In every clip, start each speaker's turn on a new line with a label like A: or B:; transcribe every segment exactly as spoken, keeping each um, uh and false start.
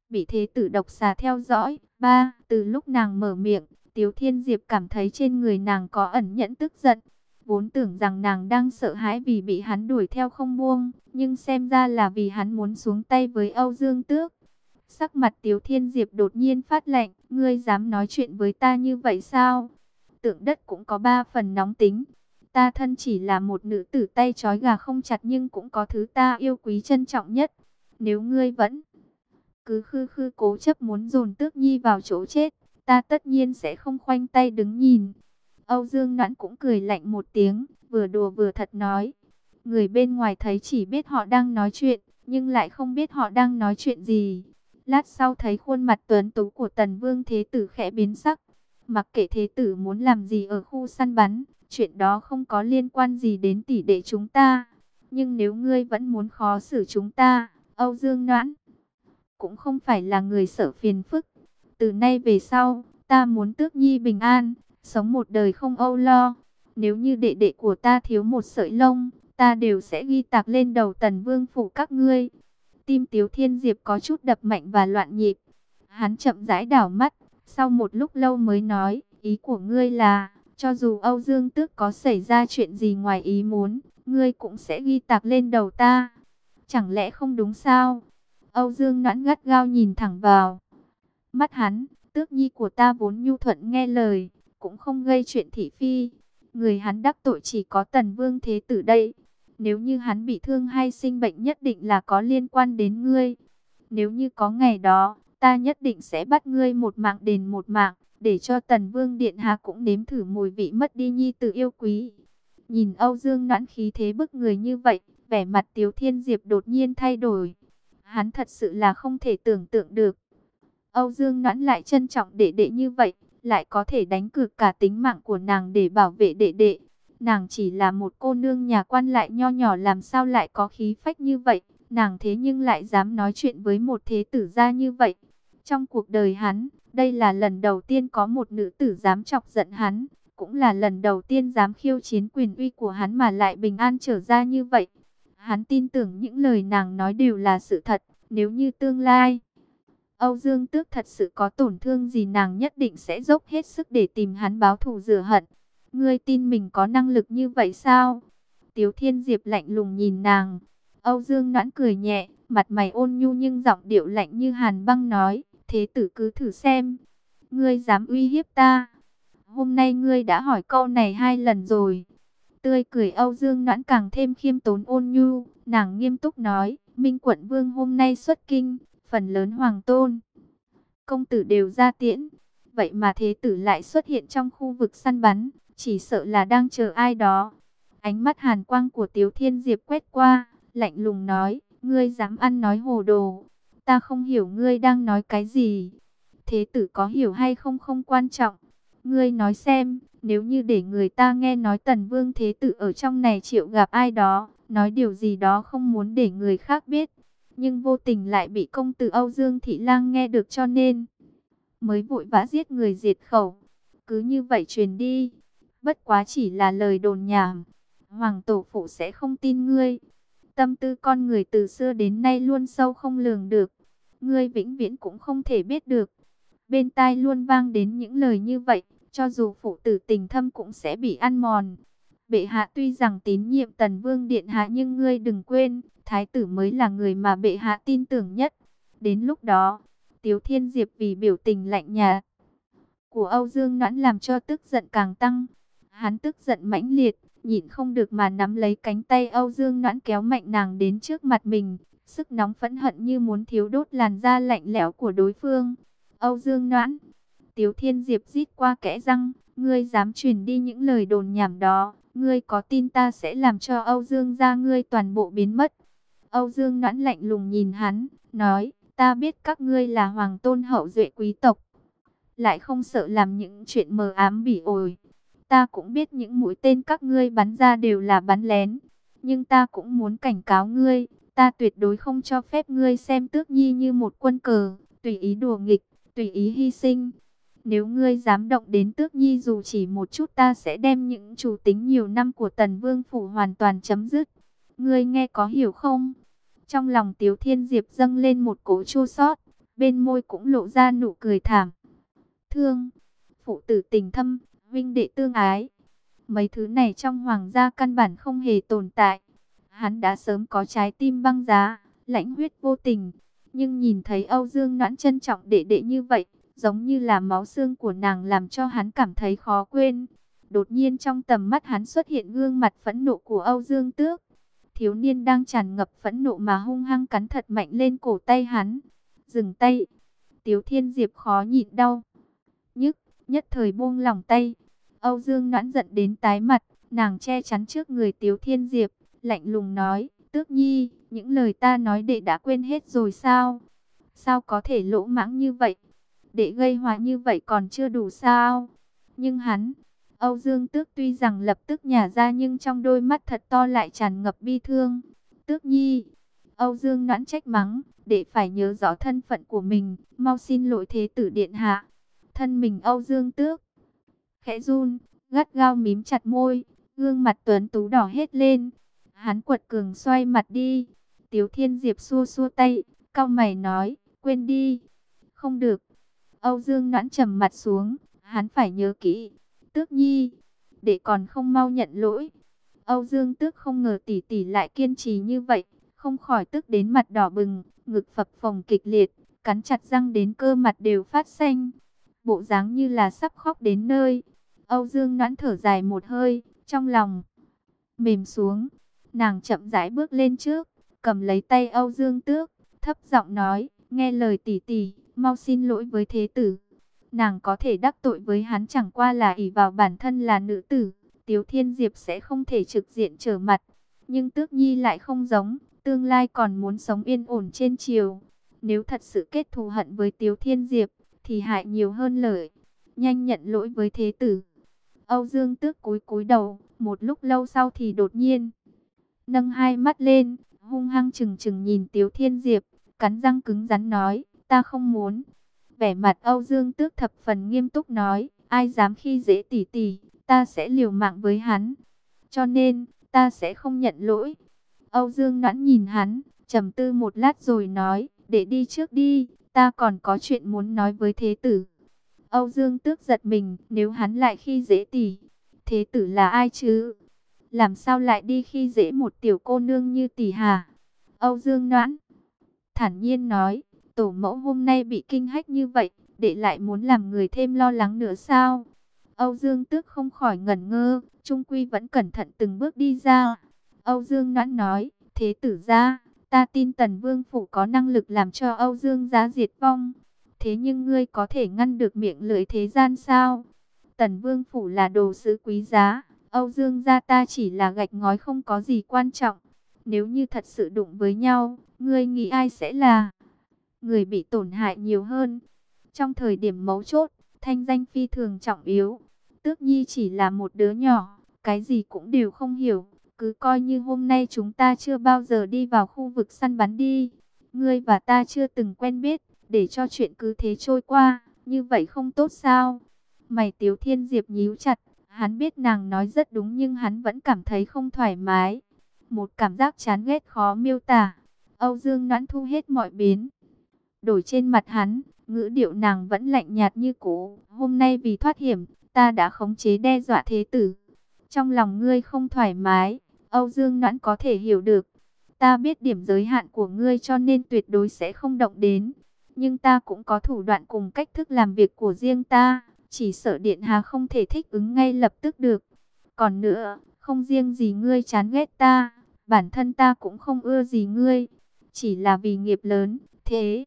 A: bị thế tử độc xà theo dõi. Ba, từ lúc nàng mở miệng, Tiếu Thiên Diệp cảm thấy trên người nàng có ẩn nhẫn tức giận. Vốn tưởng rằng nàng đang sợ hãi vì bị hắn đuổi theo không buông, nhưng xem ra là vì hắn muốn xuống tay với Âu Dương Tước. Sắc mặt Tiếu Thiên Diệp đột nhiên phát lạnh, ngươi dám nói chuyện với ta như vậy sao? Tượng đất cũng có ba phần nóng tính. Ta thân chỉ là một nữ tử tay trói gà không chặt nhưng cũng có thứ ta yêu quý trân trọng nhất. Nếu ngươi vẫn cứ khư khư cố chấp muốn dồn Tước Nhi vào chỗ chết, ta tất nhiên sẽ không khoanh tay đứng nhìn. Âu Dương Noãn cũng cười lạnh một tiếng, vừa đùa vừa thật nói. Người bên ngoài thấy chỉ biết họ đang nói chuyện, nhưng lại không biết họ đang nói chuyện gì. Lát sau thấy khuôn mặt tuấn tú của Tần Vương Thế Tử khẽ biến sắc. Mặc kệ Thế Tử muốn làm gì ở khu săn bắn, chuyện đó không có liên quan gì đến tỷ đệ chúng ta. Nhưng nếu ngươi vẫn muốn khó xử chúng ta, Âu Dương Noãn cũng không phải là người sợ phiền phức. Từ nay về sau, ta muốn Tước Nhi bình an, sống một đời không âu lo. Nếu như đệ đệ của ta thiếu một sợi lông, ta đều sẽ ghi tạc lên đầu Tần Vương phủ các ngươi. Tim Tiếu Thiên Diệp có chút đập mạnh và loạn nhịp. Hắn chậm rãi đảo mắt, sau một lúc lâu mới nói, ý của ngươi là, cho dù Âu Dương Tước có xảy ra chuyện gì ngoài ý muốn, ngươi cũng sẽ ghi tạc lên đầu ta. Chẳng lẽ không đúng sao? Âu Dương Noãn gắt gao nhìn thẳng vào mắt hắn. Tước Nhi của ta vốn nhu thuận nghe lời, cũng không gây chuyện thị phi. Người hắn đắc tội chỉ có Tần Vương Thế Tử đây. Nếu như hắn bị thương hay sinh bệnh nhất định là có liên quan đến ngươi. Nếu như có ngày đó, ta nhất định sẽ bắt ngươi một mạng đền một mạng, để cho Tần Vương Điện Hạ cũng nếm thử mùi vị mất đi nhi tử yêu quý. Nhìn Âu Dương Noãn khí thế bức người như vậy, vẻ mặt Tiếu Thiên Diệp đột nhiên thay đổi. Hắn thật sự là không thể tưởng tượng được. Âu Dương Noãn lại trân trọng đệ đệ như vậy, lại có thể đánh cược cả tính mạng của nàng để bảo vệ đệ đệ. Nàng chỉ là một cô nương nhà quan lại nho nhỏ, làm sao lại có khí phách như vậy. Nàng thế nhưng lại dám nói chuyện với một thế tử gia như vậy. Trong cuộc đời hắn, đây là lần đầu tiên có một nữ tử dám chọc giận hắn. Cũng là lần đầu tiên dám khiêu chiến quyền uy của hắn mà lại bình an trở ra như vậy. Hắn tin tưởng những lời nàng nói đều là sự thật. Nếu như tương lai Âu Dương Tước thật sự có tổn thương gì, nàng nhất định sẽ dốc hết sức để tìm hắn báo thù rửa hận. Ngươi tin mình có năng lực như vậy sao? Tiếu Thiên Diệp lạnh lùng nhìn nàng. Âu Dương Noãn cười nhẹ, mặt mày ôn nhu nhưng giọng điệu lạnh như hàn băng nói, thế tử cứ thử xem. Ngươi dám uy hiếp ta? Hôm nay ngươi đã hỏi câu này hai lần rồi. Tươi cười Âu Dương Noãn càng thêm khiêm tốn ôn nhu, nàng nghiêm túc nói, Minh Quận Vương hôm nay xuất kinh, phần lớn hoàng tôn công tử đều ra tiễn, vậy mà thế tử lại xuất hiện trong khu vực săn bắn, chỉ sợ là đang chờ ai đó. Ánh mắt hàn quang của Tiếu Thiên Diệp quét qua, lạnh lùng nói, ngươi dám ăn nói hồ đồ, ta không hiểu ngươi đang nói cái gì. Thế tử có hiểu hay không không quan trọng, ngươi nói xem, nếu như để người ta nghe nói Tần Vương Thế Tử ở trong này triệu gặp ai đó, nói điều gì đó không muốn để người khác biết, nhưng vô tình lại bị công tử Âu Dương Thị Lang nghe được cho nên mới vội vã giết người diệt khẩu. Cứ như vậy truyền đi, bất quá chỉ là lời đồn nhảm, Hoàng tổ phụ sẽ không tin ngươi. Tâm tư con người từ xưa đến nay luôn sâu không lường được, ngươi vĩnh viễn cũng không thể biết được. Bên tai luôn vang đến những lời như vậy, cho dù phụ tử tình thâm cũng sẽ bị ăn mòn. Bệ hạ tuy rằng tín nhiệm Tần Vương Điện Hạ, nhưng ngươi đừng quên, Thái tử mới là người mà bệ hạ tin tưởng nhất. Đến lúc đó, Tiếu Thiên Diệp vì biểu tình lạnh nhạt của Âu Dương Noãn làm cho tức giận càng tăng. Hắn tức giận mãnh liệt, nhịn không được mà nắm lấy cánh tay Âu Dương Noãn kéo mạnh nàng đến trước mặt mình. Sức nóng phẫn hận như muốn thiếu đốt làn da lạnh lẽo của đối phương. Âu Dương Noãn, Tiếu Thiên Diệp rít qua kẽ răng, ngươi dám truyền đi những lời đồn nhảm đó, ngươi có tin ta sẽ làm cho Âu Dương gia ngươi toàn bộ biến mất? Âu Dương Noãn lạnh lùng nhìn hắn, nói, ta biết các ngươi là hoàng tôn hậu duệ quý tộc, lại không sợ làm những chuyện mờ ám bỉ ổi. Ta cũng biết những mũi tên các ngươi bắn ra đều là bắn lén, nhưng ta cũng muốn cảnh cáo ngươi, ta tuyệt đối không cho phép ngươi xem Tước Nhi như một quân cờ, tùy ý đùa nghịch, tùy ý hy sinh. Nếu ngươi dám động đến Tước Nhi dù chỉ một chút, ta sẽ đem những chủ tính nhiều năm của Tần Vương phủ hoàn toàn chấm dứt. Ngươi nghe có hiểu không? Trong lòng Tiếu Thiên Diệp dâng lên một cỗ chua xót, bên môi cũng lộ ra nụ cười thảm thương. Phụ tử tình thâm, huynh đệ tương ái. Mấy thứ này trong hoàng gia căn bản không hề tồn tại. Hắn đã sớm có trái tim băng giá, lãnh huyết vô tình. Nhưng nhìn thấy Âu Dương Noãn trân trọng đệ đệ như vậy, giống như là máu xương của nàng làm cho hắn cảm thấy khó quên. Đột nhiên trong tầm mắt hắn xuất hiện gương mặt phẫn nộ của Âu Dương Tước. Thiếu niên đang tràn ngập phẫn nộ mà hung hăng cắn thật mạnh lên cổ tay hắn. Dừng tay. Tiếu Thiên Diệp khó nhịn đau nhức, nhất thời buông lỏng tay. Âu Dương Noãn giận đến tái mặt, nàng che chắn trước người Tiếu Thiên Diệp, lạnh lùng nói, Tước Nhi, những lời ta nói đệ đã quên hết rồi sao? Sao có thể lỗ mãng như vậy? Đệ gây họa như vậy còn chưa đủ sao? Nhưng hắn, Âu Dương Tước tuy rằng lập tức nhả ra nhưng trong đôi mắt thật to lại tràn ngập bi thương. Tước Nhi, Âu Dương Noãn trách mắng, đệ phải nhớ rõ thân phận của mình, mau xin lỗi thế tử điện hạ. Thân mình Âu Dương Tước khẽ run, gắt gao mím chặt môi, gương mặt tuấn tú đỏ hết lên. Hắn quật cường xoay mặt đi. Tiếu Thiên Diệp xua xua tay, cau mày nói, quên đi. Không được. Âu Dương Noãn trầm mặt xuống, hắn phải nhớ kỹ. Tước Nhi, để còn không mau nhận lỗi. Âu Dương Tước không ngờ tỷ tỷ lại kiên trì như vậy, không khỏi tức đến mặt đỏ bừng, ngực phập phồng kịch liệt, cắn chặt răng đến cơ mặt đều phát xanh. Bộ dáng như là sắp khóc đến nơi. Âu Dương Noãn thở dài một hơi, trong lòng mềm xuống. Nàng chậm rãi bước lên trước, cầm lấy tay Âu Dương Tước, thấp giọng nói, nghe lời tỷ tỷ, mau xin lỗi với thế tử. Nàng có thể đắc tội với hắn chẳng qua là ỷ vào bản thân là nữ tử. Tiếu Thiên Diệp sẽ không thể trực diện trở mặt. Nhưng Tước Nhi lại không giống, tương lai còn muốn sống yên ổn trên triều. Nếu thật sự kết thù hận với Tiếu Thiên Diệp, thì hại nhiều hơn lợi. Nhanh nhận lỗi với thế tử. Âu Dương Tước cúi cúi đầu, một lúc lâu sau thì đột nhiên nâng hai mắt lên, hung hăng chừng chừng nhìn Tiếu Thiên Diệp, cắn răng cứng rắn nói, ta không muốn. Vẻ mặt Âu Dương Tước thập phần nghiêm túc nói, ai dám khi dễ tỷ tỷ, ta sẽ liều mạng với hắn. Cho nên, ta sẽ không nhận lỗi. Âu Dương Noãn nhìn hắn, trầm tư một lát rồi nói, để đi trước đi, ta còn có chuyện muốn nói với thế tử. Âu Dương Tước giật mình, nếu hắn lại khi dễ tỷ, thế tử là ai chứ? Làm sao lại đi khi dễ một tiểu cô nương như tỷ hả? Âu Dương Noãn thản nhiên nói, tổ mẫu hôm nay bị kinh hách như vậy, đệ lại muốn làm người thêm lo lắng nữa sao? Âu Dương Tước không khỏi ngẩn ngơ, trung quy vẫn cẩn thận từng bước đi ra. Âu Dương Noãn nói, thế tử gia, ta tin Tần Vương Phủ có năng lực làm cho Âu Dương gia diệt vong. Thế nhưng ngươi có thể ngăn được miệng lưỡi thế gian sao? Tần Vương Phủ là đồ sứ quý giá, Âu Dương gia ta chỉ là gạch ngói không có gì quan trọng. Nếu như thật sự đụng với nhau, ngươi nghĩ ai sẽ là người bị tổn hại nhiều hơn? Trong thời điểm mấu chốt, thanh danh phi thường trọng yếu. Tước Nhi chỉ là một đứa nhỏ, cái gì cũng đều không hiểu. Cứ coi như hôm nay chúng ta chưa bao giờ đi vào khu vực săn bắn đi. Ngươi và ta chưa từng quen biết, để cho chuyện cứ thế trôi qua, như vậy không tốt sao? Mày Tiếu Thiên Diệp nhíu chặt, hắn biết nàng nói rất đúng nhưng hắn vẫn cảm thấy không thoải mái. Một cảm giác chán ghét khó miêu tả. Âu Dương Noãn thu hết mọi biến đổi trên mặt hắn, ngữ điệu nàng vẫn lạnh nhạt như cũ. Hôm nay vì thoát hiểm, ta đã khống chế đe dọa thế tử. Trong lòng ngươi không thoải mái, Âu Dương Noãn có thể hiểu được. Ta biết điểm giới hạn của ngươi cho nên tuyệt đối sẽ không động đến. Nhưng ta cũng có thủ đoạn cùng cách thức làm việc của riêng ta. Chỉ sợ Điện Hạ không thể thích ứng ngay lập tức được. Còn nữa, không riêng gì ngươi chán ghét ta, bản thân ta cũng không ưa gì ngươi. Chỉ là vì nghiệp lớn, thế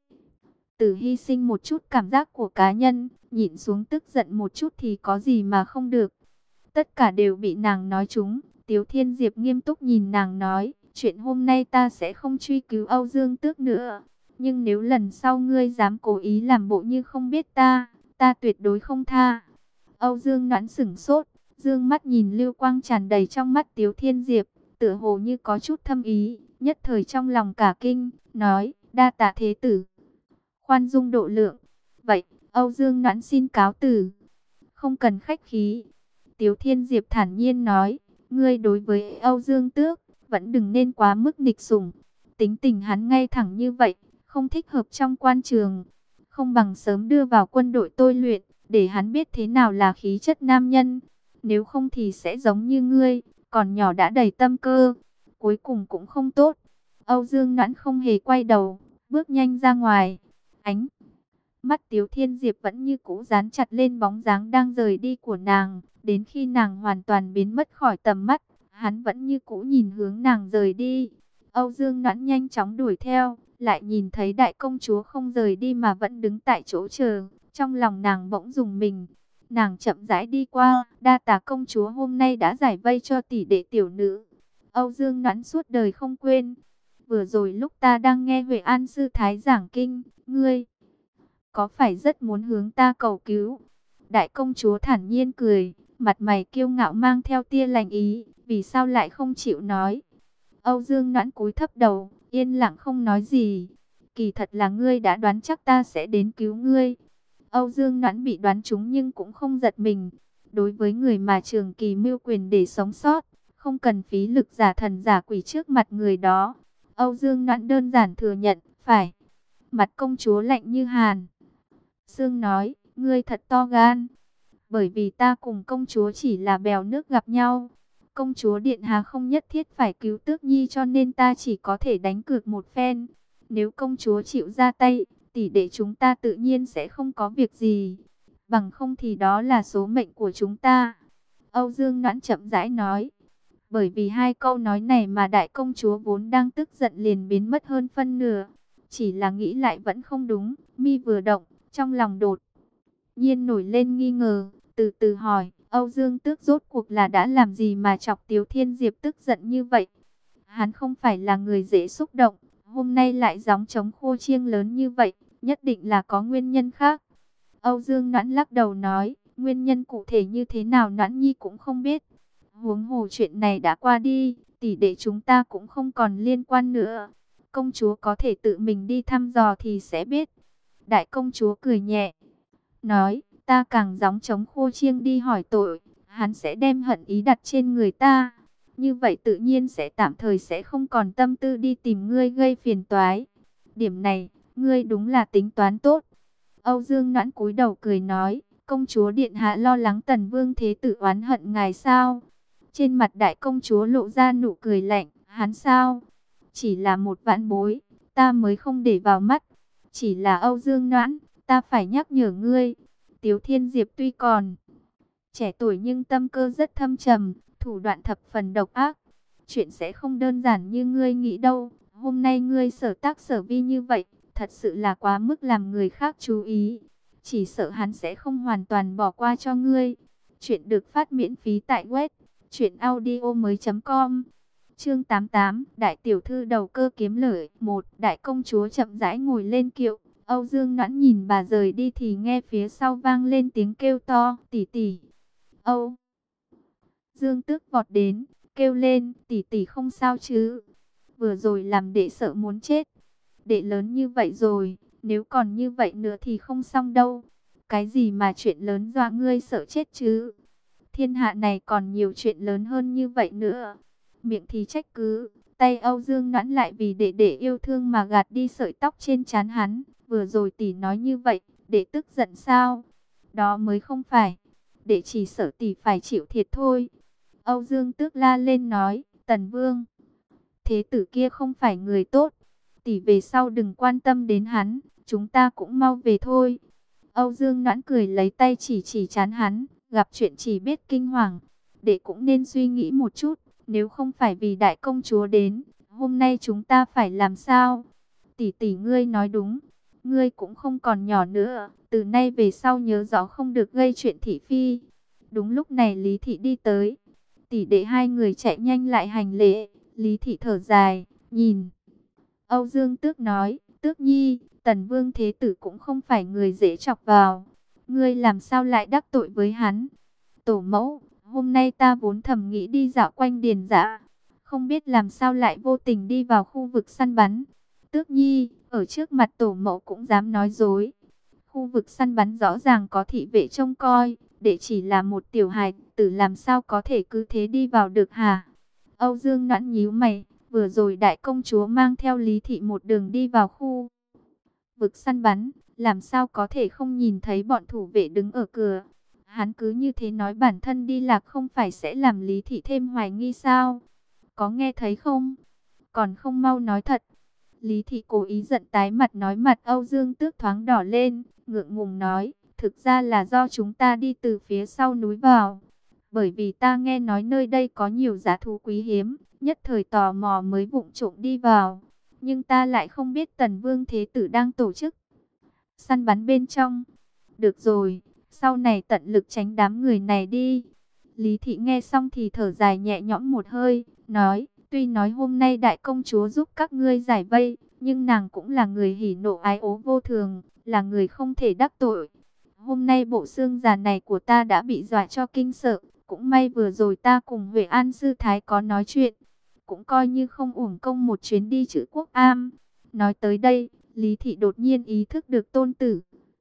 A: tử hy sinh một chút cảm giác của cá nhân, nhịn xuống tức giận một chút thì có gì mà không được. Tất cả đều bị nàng nói trúng. Tiếu Thiên Diệp nghiêm túc nhìn nàng nói, chuyện hôm nay ta sẽ không truy cứu Âu Dương Tước nữa. Nhưng nếu lần sau ngươi dám cố ý làm bộ như không biết ta, ta tuyệt đối không tha. Âu Dương Noãn sửng sốt, dương mắt nhìn lưu quang tràn đầy trong mắt Tiếu Thiên Diệp, tựa hồ như có chút thâm ý, nhất thời trong lòng cả kinh, nói, đa tạ thế tử. Khoan dung độ lượng. Vậy, Âu Dương Noãn xin cáo từ. Không cần khách khí. Tiếu Thiên Diệp thản nhiên nói, ngươi đối với Âu Dương Tước, vẫn đừng nên quá mức nghịch sủng. Tính tình hắn ngay thẳng như vậy, không thích hợp trong quan trường. không bằng sớm đưa vào quân đội tôi luyện, để hắn biết thế nào là khí chất nam nhân. Nếu không thì sẽ giống như ngươi, còn nhỏ đã đầy tâm cơ, cuối cùng cũng không tốt. Âu Dương Noãn không hề quay đầu, bước nhanh ra ngoài. Ánh mắt Tiếu Thiên Diệp vẫn như cũ dán chặt lên bóng dáng đang rời đi của nàng, đến khi nàng hoàn toàn biến mất khỏi tầm mắt, hắn vẫn như cũ nhìn hướng nàng rời đi. Âu Dương Noãn nhanh chóng đuổi theo, lại nhìn thấy đại công chúa không rời đi mà vẫn đứng tại chỗ chờ, trong lòng nàng bỗng rùng mình. Nàng chậm rãi đi qua, đa tạ công chúa hôm nay đã giải vây cho tỷ đệ tiểu nữ. Âu Dương Noãn suốt đời không quên. Vừa rồi lúc ta đang nghe Huệ An sư thái giảng kinh, ngươi có phải rất muốn hướng ta cầu cứu? Đại công chúa thản nhiên cười, mặt mày kiêu ngạo mang theo tia lạnh ý, vì sao lại không chịu nói? Âu Dương Noãn cúi thấp đầu, yên lặng không nói gì. Kỳ thật là ngươi đã đoán chắc ta sẽ đến cứu ngươi. Âu Dương Noãn bị đoán trúng nhưng cũng không giật mình. Đối với người mà trường kỳ mưu quyền để sống sót, không cần phí lực giả thần giả quỷ trước mặt người đó. Âu Dương Noãn đơn giản thừa nhận, phải. Mặt công chúa lạnh như hàn. Sương nói, ngươi thật to gan. Bởi vì ta cùng công chúa chỉ là bèo nước gặp nhau. Công chúa Điện Hạ không nhất thiết phải cứu Tước Nhi cho nên ta chỉ có thể đánh cược một phen. Nếu công chúa chịu ra tay, tỷ đệ chúng ta tự nhiên sẽ không có việc gì. Bằng không thì đó là số mệnh của chúng ta. Âu Dương Noãn chậm rãi nói. Bởi vì hai câu nói này mà đại công chúa vốn đang tức giận liền biến mất hơn phân nửa. Chỉ là nghĩ lại vẫn không đúng, mi vừa động, trong lòng đột nhiên nổi lên nghi ngờ, từ từ hỏi, Âu Dương Tước rốt cuộc là đã làm gì mà chọc Tiếu Thiên Diệp tức giận như vậy? Hắn không phải là người dễ xúc động, hôm nay lại gióng trống khô chiêng lớn như vậy, nhất định là có nguyên nhân khác. Âu Dương Noãn lắc đầu nói, nguyên nhân cụ thể như thế nào Noãn Nhi cũng không biết. Huống hồ chuyện này đã qua đi, tỷ đệ chúng ta cũng không còn liên quan nữa. Công chúa có thể tự mình đi thăm dò thì sẽ biết. Đại công chúa cười nhẹ, nói, ta càng gióng trống khô chiêng đi hỏi tội, hắn sẽ đem hận ý đặt trên người ta. Như vậy tự nhiên sẽ tạm thời sẽ không còn tâm tư đi tìm ngươi gây phiền toái. Điểm này, ngươi đúng là tính toán tốt. Âu Dương Noãn cúi đầu cười nói, công chúa Điện Hạ lo lắng Tần Vương Thế Tử oán hận ngài sao? Trên mặt đại công chúa lộ ra nụ cười lạnh, hắn sao? Chỉ là một vãn bối, ta mới không để vào mắt. Chỉ là Âu Dương Noãn, ta phải nhắc nhở ngươi. Tiếu Thiên Diệp tuy còn trẻ tuổi nhưng tâm cơ rất thâm trầm, thủ đoạn thập phần độc ác. Chuyện sẽ không đơn giản như ngươi nghĩ đâu. Hôm nay ngươi sở tác sở vi như vậy, thật sự là quá mức làm người khác chú ý. Chỉ sợ hắn sẽ không hoàn toàn bỏ qua cho ngươi. Chuyện được phát miễn phí tại web truyện audio mới chấm com. Chương tám mươi tám, đại tiểu thư đầu cơ kiếm lợi. Một, đại công chúa chậm rãi ngồi lên kiệu. Âu Dương Noãn nhìn bà rời đi thì nghe phía sau vang lên tiếng kêu to, tỷ tỷ. Âu Dương Tước vọt đến, kêu lên, tỷ tỷ không sao chứ? Vừa rồi làm đệ sợ muốn chết. Đệ lớn như vậy rồi, nếu còn như vậy nữa thì không xong đâu. Cái gì mà chuyện lớn dọa ngươi sợ chết chứ? Thiên hạ này còn nhiều chuyện lớn hơn như vậy nữa. Miệng thì trách cứ, tay Âu Dương Noãn lại vì đệ đệ yêu thương mà gạt đi sợi tóc trên trán hắn. Vừa rồi tỷ nói như vậy, đệ tức giận sao? Đó mới không phải. Đệ chỉ sợ tỷ phải chịu thiệt thôi. Âu Dương Tước la lên nói, Tần Vương Thế Tử kia không phải người tốt. Tỷ về sau đừng quan tâm đến hắn, chúng ta cũng mau về thôi. Âu Dương Noãn cười lấy tay chỉ chỉ trán hắn, gặp chuyện chỉ biết kinh hoàng. Đệ cũng nên suy nghĩ một chút, nếu không phải vì đại công chúa đến, hôm nay chúng ta phải làm sao? Tỷ tỷ ngươi nói đúng, ngươi cũng không còn nhỏ nữa, từ nay về sau nhớ rõ không được gây chuyện thị phi. Đúng lúc này Lý Thị đi tới, tỷ đệ hai người chạy nhanh lại hành lễ. Lý Thị thở dài, nhìn Âu Dương Tước nói, Tước Nhi, Tần Vương Thế Tử cũng không phải người dễ chọc vào. Ngươi làm sao lại đắc tội với hắn? Tổ mẫu, hôm nay ta vốn thầm nghĩ đi dạo quanh điền dã, không biết làm sao lại vô tình đi vào khu vực săn bắn. Tước Nhi, ở trước mặt tổ mẫu cũng dám nói dối. Khu vực săn bắn rõ ràng có thị vệ trông coi, để chỉ là một tiểu hài tử làm sao có thể cứ thế đi vào được hả? Âu Dương Noãn nhíu mày, vừa rồi đại công chúa mang theo Lý Thị một đường đi vào khu vực săn bắn, làm sao có thể không nhìn thấy bọn thủ vệ đứng ở cửa. Hắn cứ như thế nói bản thân đi lạc không phải sẽ làm Lý Thị thêm hoài nghi sao? Có nghe thấy không? Còn không mau nói thật. Lý Thị cố ý giận tái mặt, nói mặt Âu Dương Tước thoáng đỏ lên, ngượng ngùng nói, thực ra là do chúng ta đi từ phía sau núi vào. Bởi vì ta nghe nói nơi đây có nhiều dã thú quý hiếm, nhất thời tò mò mới vụng trộm đi vào. Nhưng ta lại không biết Tần Vương Thế Tử đang tổ chức săn bắn bên trong. Được rồi, sau này tận lực tránh đám người này đi. Lý Thị nghe xong thì thở dài nhẹ nhõm một hơi, nói, tuy nói hôm nay đại công chúa giúp các ngươi giải vây, nhưng nàng cũng là người hỉ nộ ái ố vô thường, là người không thể đắc tội. Hôm nay bộ xương già này của ta đã bị dọa cho kinh sợ, cũng may vừa rồi ta cùng Huệ An Sư Thái có nói chuyện, cũng coi như không uổng công một chuyến đi Trữ Quốc Am. Nói tới đây, Lý Thị đột nhiên ý thức được tôn tử,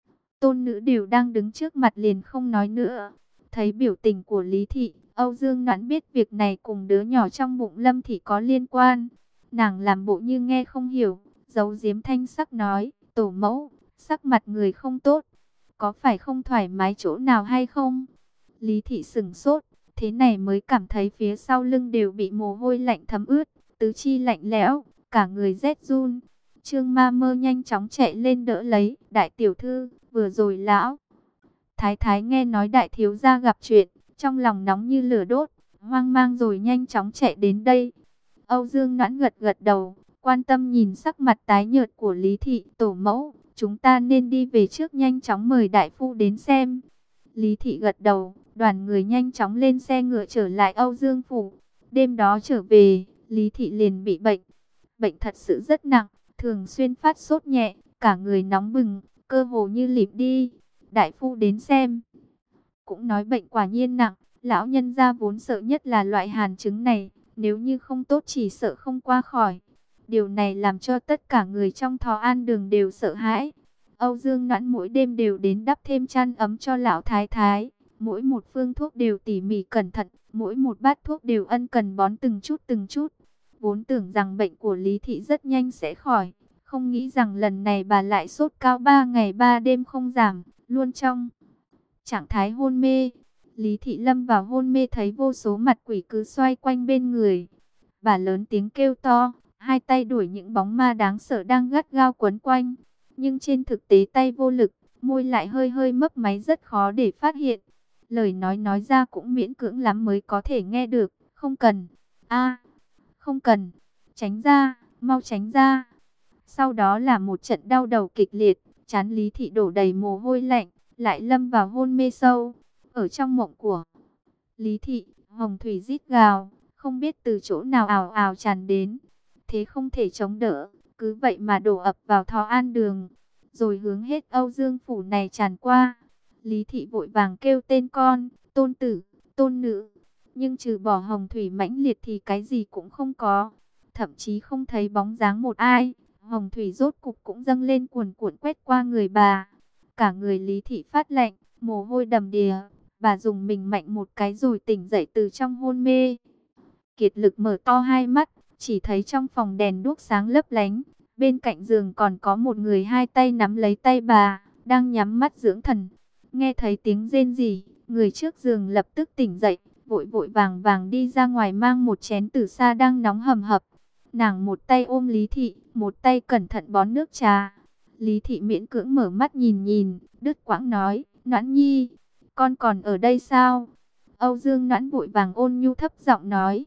A: tôn nữ đều đang đứng trước mặt, liền không nói nữa. Thấy biểu tình của Lý Thị, Âu Dương Noãn biết việc này cùng đứa nhỏ trong bụng Lâm Thị có liên quan. Nàng làm bộ như nghe không hiểu, giấu giếm thanh sắc nói, tổ mẫu, sắc mặt người không tốt, có phải không thoải mái chỗ nào hay không? Lý Thị sững sốt, thế này mới cảm thấy phía sau lưng đều bị mồ hôi lạnh thấm ướt, tứ chi lạnh lẽo, cả người rét run. Trương Ma Mơ nhanh chóng chạy lên đỡ lấy, đại tiểu thư, vừa rồi lão Thái Thái nghe nói đại thiếu gia gặp chuyện, trong lòng nóng như lửa đốt, hoang mang rồi nhanh chóng chạy đến đây. Âu Dương Noãn gật gật đầu, quan tâm nhìn sắc mặt tái nhợt của Lý Thị, tổ mẫu, chúng ta nên đi về trước, nhanh chóng mời đại phu đến xem. Lý Thị gật đầu, đoàn người nhanh chóng lên xe ngựa trở lại Âu Dương phủ. Đêm đó trở về, Lý Thị liền bị bệnh. Bệnh thật sự rất nặng, thường xuyên phát sốt nhẹ, cả người nóng bừng, cơ hồ như lịm đi. Đại phu đến xem, cũng nói bệnh quả nhiên nặng, lão nhân gia vốn sợ nhất là loại hàn chứng này, nếu như không tốt chỉ sợ không qua khỏi. Điều này làm cho tất cả người trong Thọ An Đường đều sợ hãi. Âu Dương Noãn mỗi đêm đều đến đắp thêm chăn ấm cho lão thái thái, mỗi một phương thuốc đều tỉ mỉ cẩn thận, mỗi một bát thuốc đều ân cần bón từng chút từng chút. Vốn tưởng rằng bệnh của Lý Thị rất nhanh sẽ khỏi, không nghĩ rằng lần này bà lại sốt cao ba ngày ba đêm không giảm, luôn trong trạng thái hôn mê. Lý Thị lâm vào hôn mê, thấy vô số mặt quỷ cứ xoay quanh bên người. Bà lớn tiếng kêu to, hai tay đuổi những bóng ma đáng sợ đang gắt gao quấn quanh. Nhưng trên thực tế tay vô lực, môi lại hơi hơi mấp máy, rất khó để phát hiện. Lời nói nói ra cũng miễn cưỡng lắm mới có thể nghe được. Không cần, a không cần, tránh ra, mau tránh ra. Sau đó là một trận đau đầu kịch liệt, trán Lý Thị đổ đầy mồ hôi lạnh, lại lâm vào hôn mê sâu. Ở trong mộng của Lý Thị, hồng thủy rít gào, không biết từ chỗ nào ào ào tràn đến. Thế không thể chống đỡ, cứ vậy mà đổ ập vào Thọ An Đường, rồi hướng hết Âu Dương phủ này tràn qua. Lý Thị vội vàng kêu tên con, tôn tử, tôn nữ, nhưng trừ bỏ hồng thủy mãnh liệt thì cái gì cũng không có, thậm chí không thấy bóng dáng một ai. Hồng thủy rốt cục cũng dâng lên cuồn cuộn quét qua người bà. Cả người Lý Thị phát lạnh, mồ hôi đầm đìa. Bà dùng mình mạnh một cái rồi tỉnh dậy từ trong hôn mê. Kiệt lực mở to hai mắt, chỉ thấy trong phòng đèn đuốc sáng lấp lánh. Bên cạnh giường còn có một người hai tay nắm lấy tay bà, đang nhắm mắt dưỡng thần. Nghe thấy tiếng rên rỉ, người trước giường lập tức tỉnh dậy, vội vội vàng vàng đi ra ngoài mang một chén tử sa đang nóng hầm hập. Nàng một tay ôm Lý Thị, một tay cẩn thận bón nước trà. Lý Thị miễn cưỡng mở mắt nhìn nhìn, đứt quãng nói, Noãn Nhi, con còn ở đây sao? Âu Dương Noãn vội vàng ôn nhu thấp giọng nói,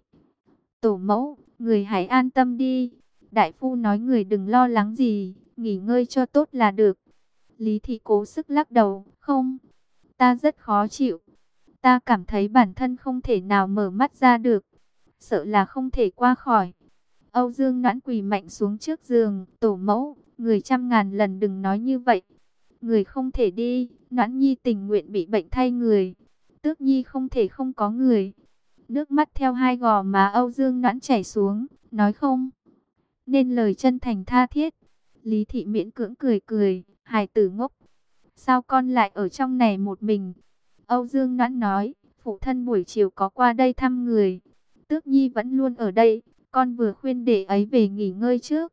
A: tổ mẫu, người hãy an tâm đi. Đại phu nói người đừng lo lắng gì, nghỉ ngơi cho tốt là được. Lý Thị cố sức lắc đầu, không, ta rất khó chịu. Ta cảm thấy bản thân không thể nào mở mắt ra được, sợ là không thể qua khỏi. Âu Dương Noãn quỳ mạnh xuống trước giường, tổ mẫu, người trăm ngàn lần đừng nói như vậy. Người không thể đi, Noãn Nhi tình nguyện bị bệnh thay người. Tước Nhi không thể không có người. Nước mắt theo hai gò má Âu Dương Noãn chảy xuống, nói không nên lời chân thành tha thiết. Lý Thị miễn cưỡng cười cười, hài tử ngốc, sao con lại ở trong này một mình? Âu Dương Noãn nói, phụ thân buổi chiều có qua đây thăm người. Tước Nhi vẫn luôn ở đây, con vừa khuyên đệ ấy về nghỉ ngơi trước.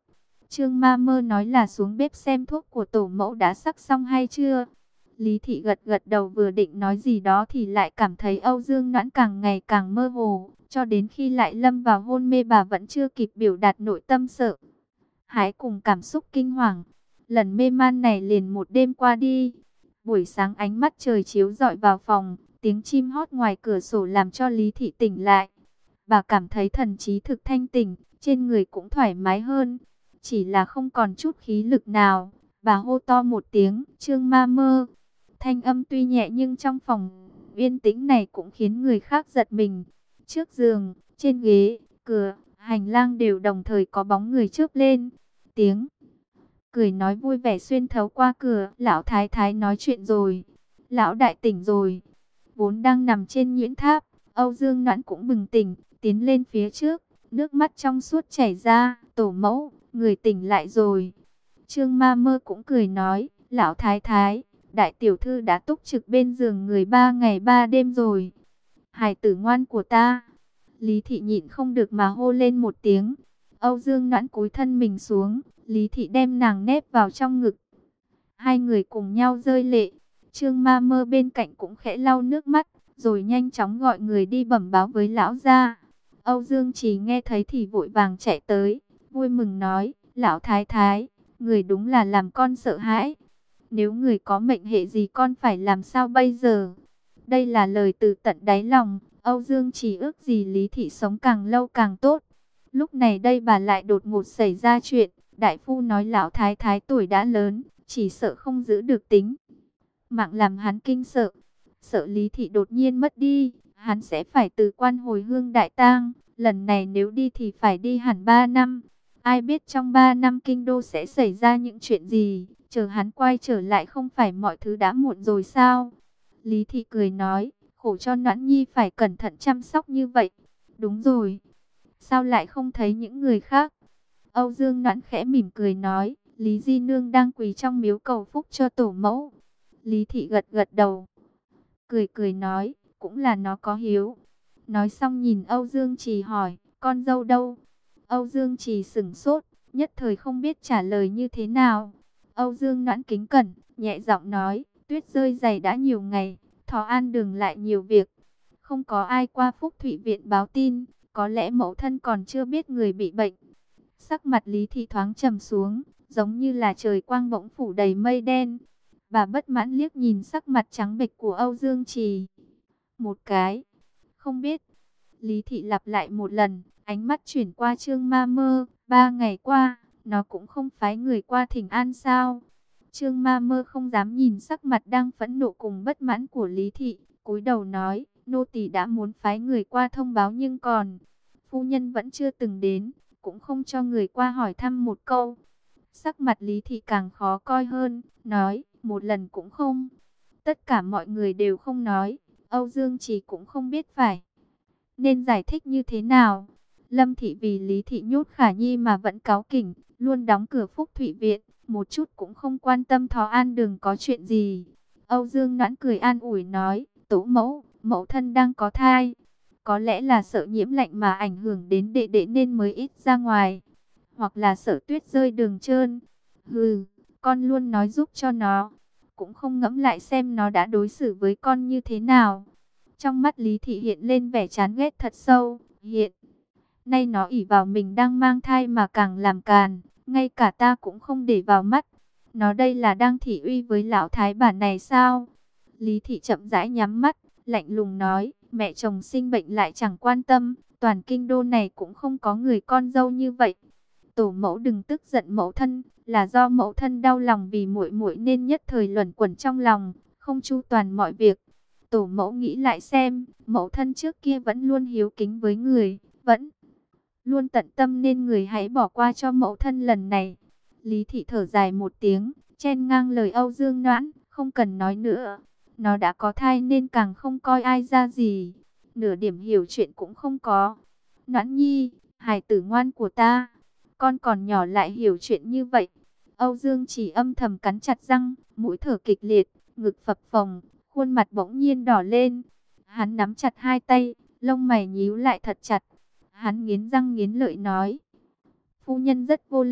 A: Trương Ma Mơ nói là xuống bếp xem thuốc của tổ mẫu đã sắc xong hay chưa. Lý Thị gật gật đầu, vừa định nói gì đó thì lại cảm thấy Âu Dương Noãn càng ngày càng mơ hồ, cho đến khi lại lâm vào hôn mê bà vẫn chưa kịp biểu đạt nội tâm sợ hãi cùng cảm xúc kinh hoàng. Lần mê man này liền một đêm qua đi. Buổi sáng ánh mắt trời chiếu rọi vào phòng, tiếng chim hót ngoài cửa sổ làm cho Lý Thị tỉnh lại. Bà cảm thấy thần trí thực thanh tỉnh, trên người cũng thoải mái hơn, chỉ là không còn chút khí lực nào. Bà hô to một tiếng, Trương Ma Mơ. Thanh âm tuy nhẹ nhưng trong phòng yên tĩnh này cũng khiến người khác giật mình. Trước giường, trên ghế, cửa, hành lang đều đồng thời có bóng người chớp lên. Tiếng cười nói vui vẻ xuyên thấu qua cửa. Lão Thái Thái nói chuyện rồi. Lão đại tỉnh rồi. Vốn đang nằm trên nhuyễn tháp, Âu Dương Noãn cũng bừng tỉnh, tiến lên phía trước, nước mắt trong suốt chảy ra. Tổ mẫu, người tỉnh lại rồi. Trương Ma Mơ cũng cười nói, Lão Thái Thái, đại tiểu thư đã túc trực bên giường người ba ngày ba đêm rồi. Hài tử ngoan của ta. Lý Thị nhịn không được mà hô lên một tiếng. Âu Dương Noãn cúi thân mình xuống, Lý Thị đem nàng nép vào trong ngực. Hai người cùng nhau rơi lệ. Trương Ma Mơ bên cạnh cũng khẽ lau nước mắt, rồi nhanh chóng gọi người đi bẩm báo với lão gia. Âu Dương Trì nghe thấy thì vội vàng chạy tới, vui mừng nói, Lão Thái Thái, người đúng là làm con sợ hãi. Nếu người có mệnh hệ gì con phải làm sao bây giờ? Đây là lời từ tận đáy lòng. Âu Dương chỉ ước gì Lý Thị sống càng lâu càng tốt. Lúc này đây bà lại đột ngột xảy ra chuyện. Đại phu nói Lão Thái Thái tuổi đã lớn, chỉ sợ không giữ được tính mạng, làm hắn kinh sợ. Sợ Lý Thị đột nhiên mất đi, hắn sẽ phải từ quan hồi hương đại tang. Lần này nếu đi thì phải đi hẳn ba năm. Ai biết trong ba năm kinh đô sẽ xảy ra những chuyện gì. Chờ hắn quay trở lại không phải mọi thứ đã muộn rồi sao? Lý Thị cười nói, khổ cho Noãn Nhi phải cẩn thận chăm sóc như vậy. Đúng rồi, sao lại không thấy những người khác? Âu Dương Noãn khẽ mỉm cười nói, Lý Di Nương đang quỳ trong miếu cầu phúc cho tổ mẫu. Lý Thị gật gật đầu, cười cười nói, cũng là nó có hiếu. Nói xong nhìn Âu Dương Trì hỏi, con dâu đâu? Âu Dương Trì sửng sốt, nhất thời không biết trả lời như thế nào. Âu Dương Noãn kính cẩn, nhẹ giọng nói, tuyết rơi dày đã nhiều ngày, Thọ An Đường lại nhiều việc. Không có ai qua Phúc Thụy Viện báo tin, có lẽ mẫu thân còn chưa biết người bị bệnh. Sắc mặt Lý Thị thoáng trầm xuống, giống như là trời quang bỗng phủ đầy mây đen. Bà bất mãn liếc nhìn sắc mặt trắng bệch của Âu Dương Trì. Một cái, không biết. Lý Thị lặp lại một lần, ánh mắt chuyển qua Trương Ma Mơ. Ba ngày qua, nó cũng không phái người qua thỉnh an sao? Trương Ma Mơ không dám nhìn sắc mặt đang phẫn nộ cùng bất mãn của Lý Thị, cúi đầu nói, nô tỳ đã muốn phái người qua thông báo nhưng còn phu nhân vẫn chưa từng đến, cũng không cho người qua hỏi thăm một câu. Sắc mặt Lý Thị càng khó coi hơn, nói, một lần cũng không. Tất cả mọi người đều không nói, Âu Dương Trì cũng không biết phải nên giải thích như thế nào. Lâm Thị vì Lý Thị nhốt Khả Nhi mà vẫn cáu kỉnh, luôn đóng cửa Phúc Thụy Viện, một chút cũng không quan tâm Thọ An Đường có chuyện gì. Âu Dương Noãn cười an ủi nói, tổ mẫu, mẫu thân đang có thai. Có lẽ là sợ nhiễm lạnh mà ảnh hưởng đến đệ đệ nên mới ít ra ngoài. Hoặc là sợ tuyết rơi đường trơn. Hừ, con luôn nói giúp cho nó. Cũng không ngẫm lại xem nó đã đối xử với con như thế nào. Trong mắt Lý Thị hiện lên vẻ chán ghét thật sâu. Hiện nay nó ỷ vào mình đang mang thai mà càng làm càn. Ngay cả ta cũng không để vào mắt. Nó đây là đang thị uy với lão thái bà này sao? Lý Thị chậm rãi nhắm mắt, lạnh lùng nói, mẹ chồng sinh bệnh lại chẳng quan tâm, toàn kinh đô này cũng không có người con dâu như vậy. Tổ mẫu đừng tức giận mẫu thân, là do mẫu thân đau lòng vì muội muội nên nhất thời luẩn quẩn trong lòng, không chu toàn mọi việc. Tổ mẫu nghĩ lại xem, mẫu thân trước kia vẫn luôn hiếu kính với người, vẫn luôn tận tâm nên người hãy bỏ qua cho mẫu thân lần này. Lý Thị thở dài một tiếng, chen ngang lời Âu Dương Noãn, không cần nói nữa. Nó đã có thai nên càng không coi ai ra gì. Nửa điểm hiểu chuyện cũng không có. Noãn Nhi, hài tử ngoan của ta. Con còn nhỏ lại hiểu chuyện như vậy. Âu Dương chỉ âm thầm cắn chặt răng, mũi thở kịch liệt, ngực phập phồng, khuôn mặt bỗng nhiên đỏ lên. Hắn nắm chặt hai tay, lông mày nhíu lại thật chặt. Hắn nghiến răng nghiến lợi nói. Phu nhân rất vô lễ,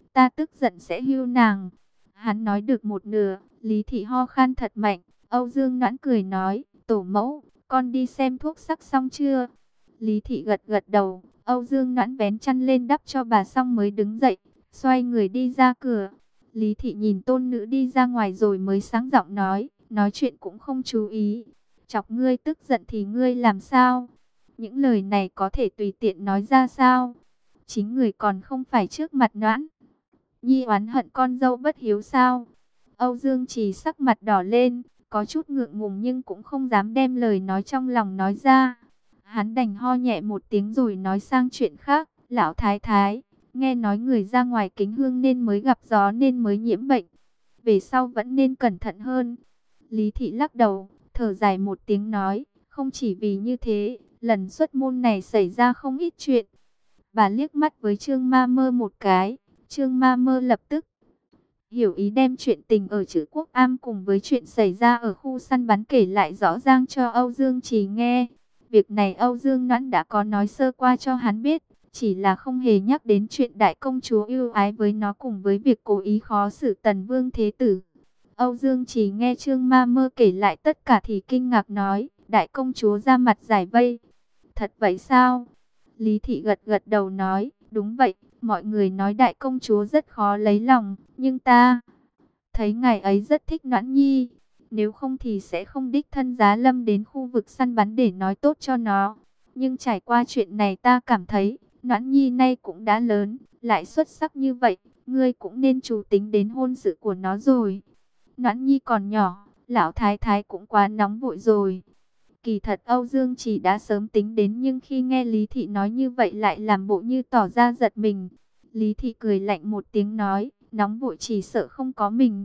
A: ta tức giận sẽ hưu nàng. Hắn nói được một nửa, Lý Thị ho khan thật mạnh. Âu Dương Noãn cười nói, tổ mẫu, con đi xem thuốc sắc xong chưa? Lý Thị gật gật đầu. Âu Dương Noãn vén chăn lên đắp cho bà xong mới đứng dậy, xoay người đi ra cửa. Lý Thị nhìn tôn nữ đi ra ngoài rồi mới sáng giọng nói, nói chuyện cũng không chú ý. Chọc ngươi tức giận thì ngươi làm sao? Những lời này có thể tùy tiện nói ra sao? Chính người còn không phải trước mặt Noãn Nhi oán hận con dâu bất hiếu sao? Âu Dương Trì sắc mặt đỏ lên, có chút ngượng ngùng nhưng cũng không dám đem lời nói trong lòng nói ra. Hắn đành ho nhẹ một tiếng rồi nói sang chuyện khác. Lão thái thái, nghe nói người ra ngoài kính hương nên mới gặp gió nên mới nhiễm bệnh. Về sau vẫn nên cẩn thận hơn. Lý Thị lắc đầu, thở dài một tiếng nói, không chỉ vì như thế, lần xuất môn này xảy ra không ít chuyện. Bà liếc mắt với Trương Ma Mơ một cái, Trương Ma Mơ lập tức hiểu ý đem chuyện tình ở Trữ Quốc Am cùng với chuyện xảy ra ở khu săn bắn kể lại rõ ràng cho Âu Dương Trì nghe. Việc này Âu Dương Noãn đã có nói sơ qua cho hắn biết, chỉ là không hề nhắc đến chuyện đại công chúa ưu ái với nó cùng với việc cố ý khó xử Tần Vương Thế Tử. Âu Dương Trì nghe Trương Ma Mơ kể lại tất cả thì kinh ngạc nói, đại công chúa ra mặt giải vây. Thật vậy sao? Lý Thị gật gật đầu nói, đúng vậy, mọi người nói đại công chúa rất khó lấy lòng, nhưng ta thấy ngài ấy rất thích Noãn Nhi. Nếu không thì sẽ không đích thân giá lâm đến khu vực săn bắn để nói tốt cho nó. Nhưng trải qua chuyện này ta cảm thấy, Noãn Nhi nay cũng đã lớn, lại xuất sắc như vậy, ngươi cũng nên chú tính đến hôn sự của nó rồi. Noãn Nhi còn nhỏ, lão thái thái cũng quá nóng vội rồi. Kỳ thật Âu Dương chỉ đã sớm tính đến nhưng khi nghe Lý Thị nói như vậy lại làm bộ như tỏ ra giật mình. Lý Thị cười lạnh một tiếng nói, nóng vội chỉ sợ không có mình.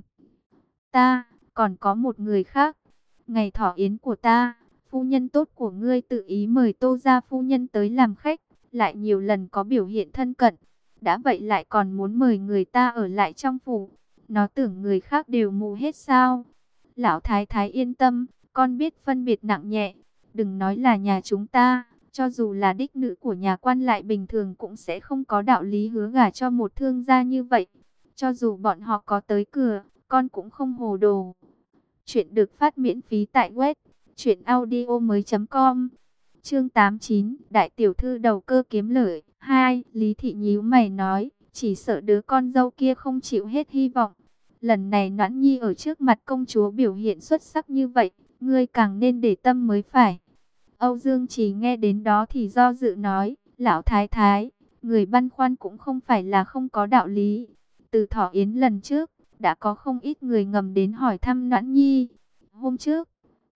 A: Ta, còn có một người khác. Ngày thọ yến của ta, phu nhân tốt của ngươi tự ý mời Tô gia phu nhân tới làm khách, lại nhiều lần có biểu hiện thân cận. Đã vậy lại còn muốn mời người ta ở lại trong phủ. Nó tưởng người khác đều mù hết sao? Lão thái thái yên tâm, con biết phân biệt nặng nhẹ. Đừng nói là nhà chúng ta, cho dù là đích nữ của nhà quan lại bình thường cũng sẽ không có đạo lý hứa gả cho một thương gia như vậy. Cho dù bọn họ có tới cửa, con cũng không hồ đồ. Chuyện được phát miễn phí tại web truyện audio mới chấm com. Chương tám mươi chín, Đại tiểu thư đầu cơ kiếm lợi. Hai, Lý Thị nhíu mày nói, chỉ sợ đứa con dâu kia không chịu hết hy vọng. Lần này Noãn Nhi ở trước mặt công chúa biểu hiện xuất sắc như vậy, ngươi càng nên để tâm mới phải. Âu Dương chỉ nghe đến đó thì do dự nói, lão thái thái, người băn khoăn cũng không phải là không có đạo lý. Từ thọ yến lần trước, đã có không ít người ngầm đến hỏi thăm Noãn Nhi. Hôm trước,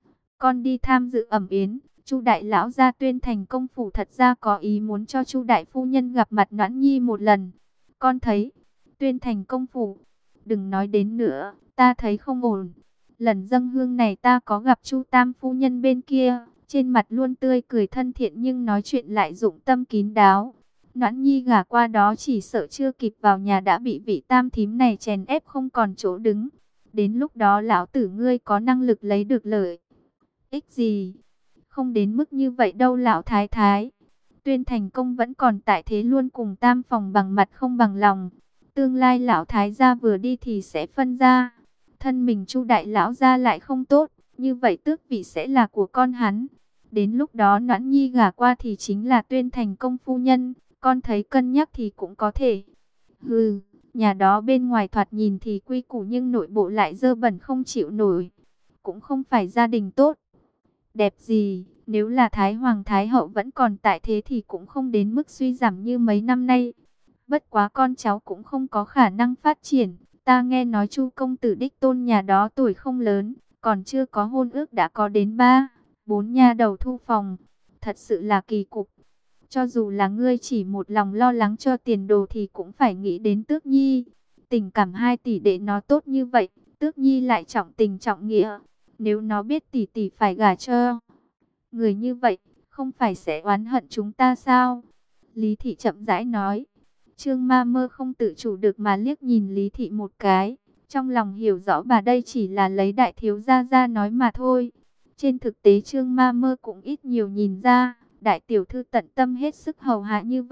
A: con đi tham dự ẩm yến, Chu đại lão gia Tuyên Thành công phủ thật ra có ý muốn cho Chu đại phu nhân gặp mặt Noãn Nhi một lần. Con thấy, Tuyên Thành công phủ, đừng nói đến nữa, ta thấy không ổn. Lần dâng hương này ta có gặp Chu tam phu nhân bên kia, trên mặt luôn tươi cười thân thiện nhưng nói chuyện lại dụng tâm kín đáo. Noãn Nhi gả qua đó chỉ sợ chưa kịp vào nhà đã bị vị tam thím này chèn ép không còn chỗ đứng. Đến lúc đó lão tử ngươi có năng lực lấy được lợi ích gì? Không đến mức như vậy đâu lão thái thái. Tuyên Thành công vẫn còn tại thế luôn cùng tam phòng bằng mặt không bằng lòng. Tương lai lão thái gia vừa đi thì sẽ phân ra. Thân mình Chu đại lão gia lại không tốt, như vậy tước vị sẽ là của con hắn. Đến lúc đó Noãn Nhi gả qua thì chính là Tuyên Thành công phu nhân, con thấy cân nhắc thì cũng có thể. Hừ, nhà đó bên ngoài thoạt nhìn thì quy củ nhưng nội bộ lại dơ bẩn không chịu nổi. Cũng không phải gia đình tốt đẹp gì, nếu là Thái Hoàng Thái Hậu vẫn còn tại thế thì cũng không đến mức suy giảm như mấy năm nay. Bất quá con cháu cũng không có khả năng phát triển. Ta nghe nói Chu công tử đích tôn nhà đó tuổi không lớn, còn chưa có hôn ước đã có đến ba, bốn nha đầu thu phòng. Thật sự là kỳ cục. Cho dù là ngươi chỉ một lòng lo lắng cho tiền đồ thì cũng phải nghĩ đến Tước Nhi. Tình cảm hai tỷ đệ nó tốt như vậy, Tước Nhi lại trọng tình trọng nghĩa. Nếu nó biết tỷ tỷ phải gả cho người như vậy, không phải sẽ oán hận chúng ta sao? Lý Thị chậm rãi nói. Trương Ma Mơ không tự chủ được mà liếc nhìn Lý Thị một cái. Trong lòng hiểu rõ bà đây chỉ là lấy đại thiếu gia ra nói mà thôi. Trên thực tế Trương Ma Mơ cũng ít nhiều nhìn ra, đại tiểu thư tận tâm hết sức hầu hạ như vậy,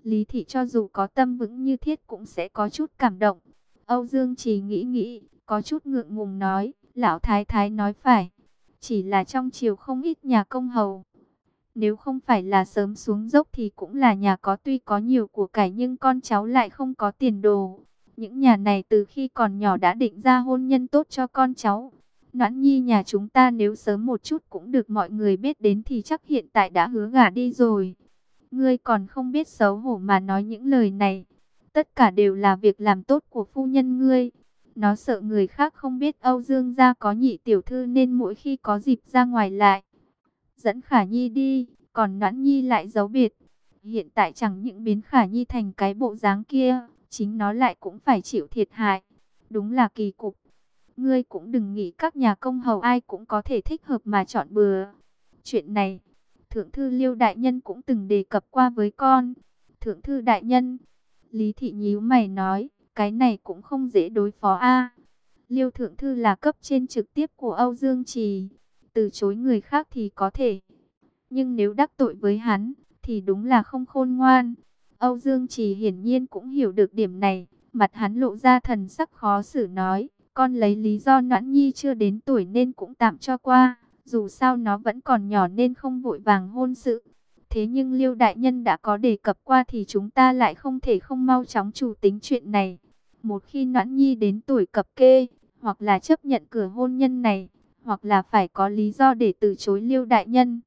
A: Lý Thị cho dù có tâm vững như thiết cũng sẽ có chút cảm động. Âu Dương Trì nghĩ nghĩ, có chút ngượng ngùng nói, lão thái thái nói phải. Chỉ là trong triều không ít nhà công hầu. Nếu không phải là sớm xuống dốc thì cũng là nhà có tuy có nhiều của cải nhưng con cháu lại không có tiền đồ. Những nhà này từ khi còn nhỏ đã định ra hôn nhân tốt cho con cháu. Noãn Nhi nhà chúng ta nếu sớm một chút cũng được mọi người biết đến thì chắc hiện tại đã hứa gả đi rồi. Ngươi còn không biết xấu hổ mà nói những lời này. Tất cả đều là việc làm tốt của phu nhân ngươi. Nó sợ người khác không biết Âu Dương gia có nhị tiểu thư nên mỗi khi có dịp ra ngoài lại dẫn Khả Nhi đi, còn Noãn Nhi lại giấu biệt. Hiện tại chẳng những biến Khả Nhi thành cái bộ dáng kia, chính nó lại cũng phải chịu thiệt hại. Đúng là kỳ cục. Ngươi cũng đừng nghĩ các nhà công hầu ai cũng có thể thích hợp mà chọn bừa. Chuyện này, Thượng thư Liêu đại nhân cũng từng đề cập qua với con. Thượng thư đại nhân, Lý Thị nhíu mày nói, cái này cũng không dễ đối phó a. Liêu thượng thư là cấp trên trực tiếp của Âu Dương Trì, từ chối người khác thì có thể, nhưng nếu đắc tội với hắn thì đúng là không khôn ngoan. Âu Dương Trì hiển nhiên cũng hiểu được điểm này, mặt hắn lộ ra thần sắc khó xử nói, con lấy lý do Noãn Nhi chưa đến tuổi nên cũng tạm cho qua, dù sao nó vẫn còn nhỏ nên không vội vàng hôn sự. Thế nhưng Liêu đại nhân đã có đề cập qua thì chúng ta lại không thể không mau chóng chủ tính chuyện này. Một khi Noãn Nhi đến tuổi cập kê, hoặc là chấp nhận cửa hôn nhân này, hoặc là phải có lý do để từ chối Liêu đại nhân.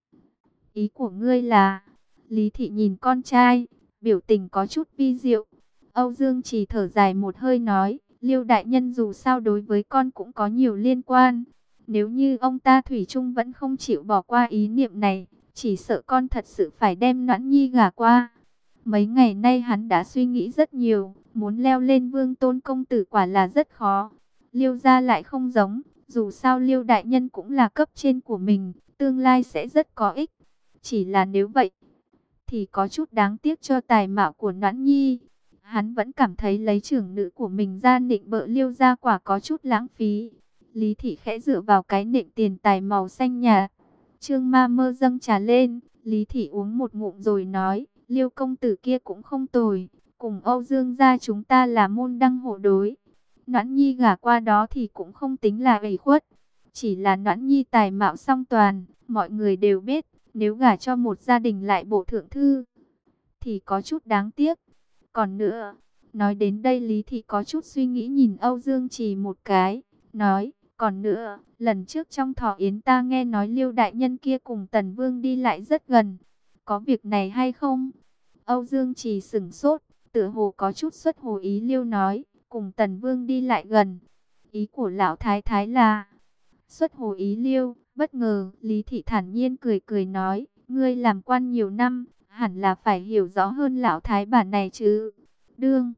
A: Ý của ngươi là? Lý Thị nhìn con trai, biểu tình có chút vi diệu. Âu Dương Trì thở dài một hơi nói, Liêu đại nhân dù sao đối với con cũng có nhiều liên quan. Nếu như ông ta thủy chung vẫn không chịu bỏ qua ý niệm này, chỉ sợ con thật sự phải đem Noãn Nhi gả qua. Mấy ngày nay hắn đã suy nghĩ rất nhiều, muốn leo lên vương tôn công tử quả là rất khó. Liêu gia lại không giống, dù sao Liêu đại nhân cũng là cấp trên của mình, tương lai sẽ rất có ích. Chỉ là nếu vậy, thì có chút đáng tiếc cho tài mạo của Noãn Nhi. Hắn vẫn cảm thấy lấy trưởng nữ của mình ra nịnh bợ Liêu gia quả có chút lãng phí. Lý Thị khẽ dựa vào cái nịnh tiền tài màu xanh nhạt. Trương Ma Mơ dâng trà lên, Lý Thị uống một ngụm rồi nói, Liêu công tử kia cũng không tồi, cùng Âu Dương gia chúng ta là môn đăng hộ đối. Noãn Nhi gả qua đó thì cũng không tính là ủy khuất. Chỉ là Noãn Nhi tài mạo song toàn, mọi người đều biết, nếu gả cho một gia đình lại bộ thượng thư, thì có chút đáng tiếc. Còn nữa, nói đến đây Lý Thị có chút suy nghĩ nhìn Âu Dương Trì một cái, nói, còn nữa, lần trước trong thọ yến ta nghe nói Liêu đại nhân kia cùng Tần Vương đi lại rất gần, có việc này hay không? Âu Dương Trì sửng sốt, tựa hồ có chút xuất hồ ý Liêu nói, cùng Tần Vương đi lại gần. Ý của lão thái thái là xuất hồ ý Liêu. Bất ngờ, Lý Thị thản nhiên cười cười nói, ngươi làm quan nhiều năm, hẳn là phải hiểu rõ hơn lão thái bà này chứ. Đương,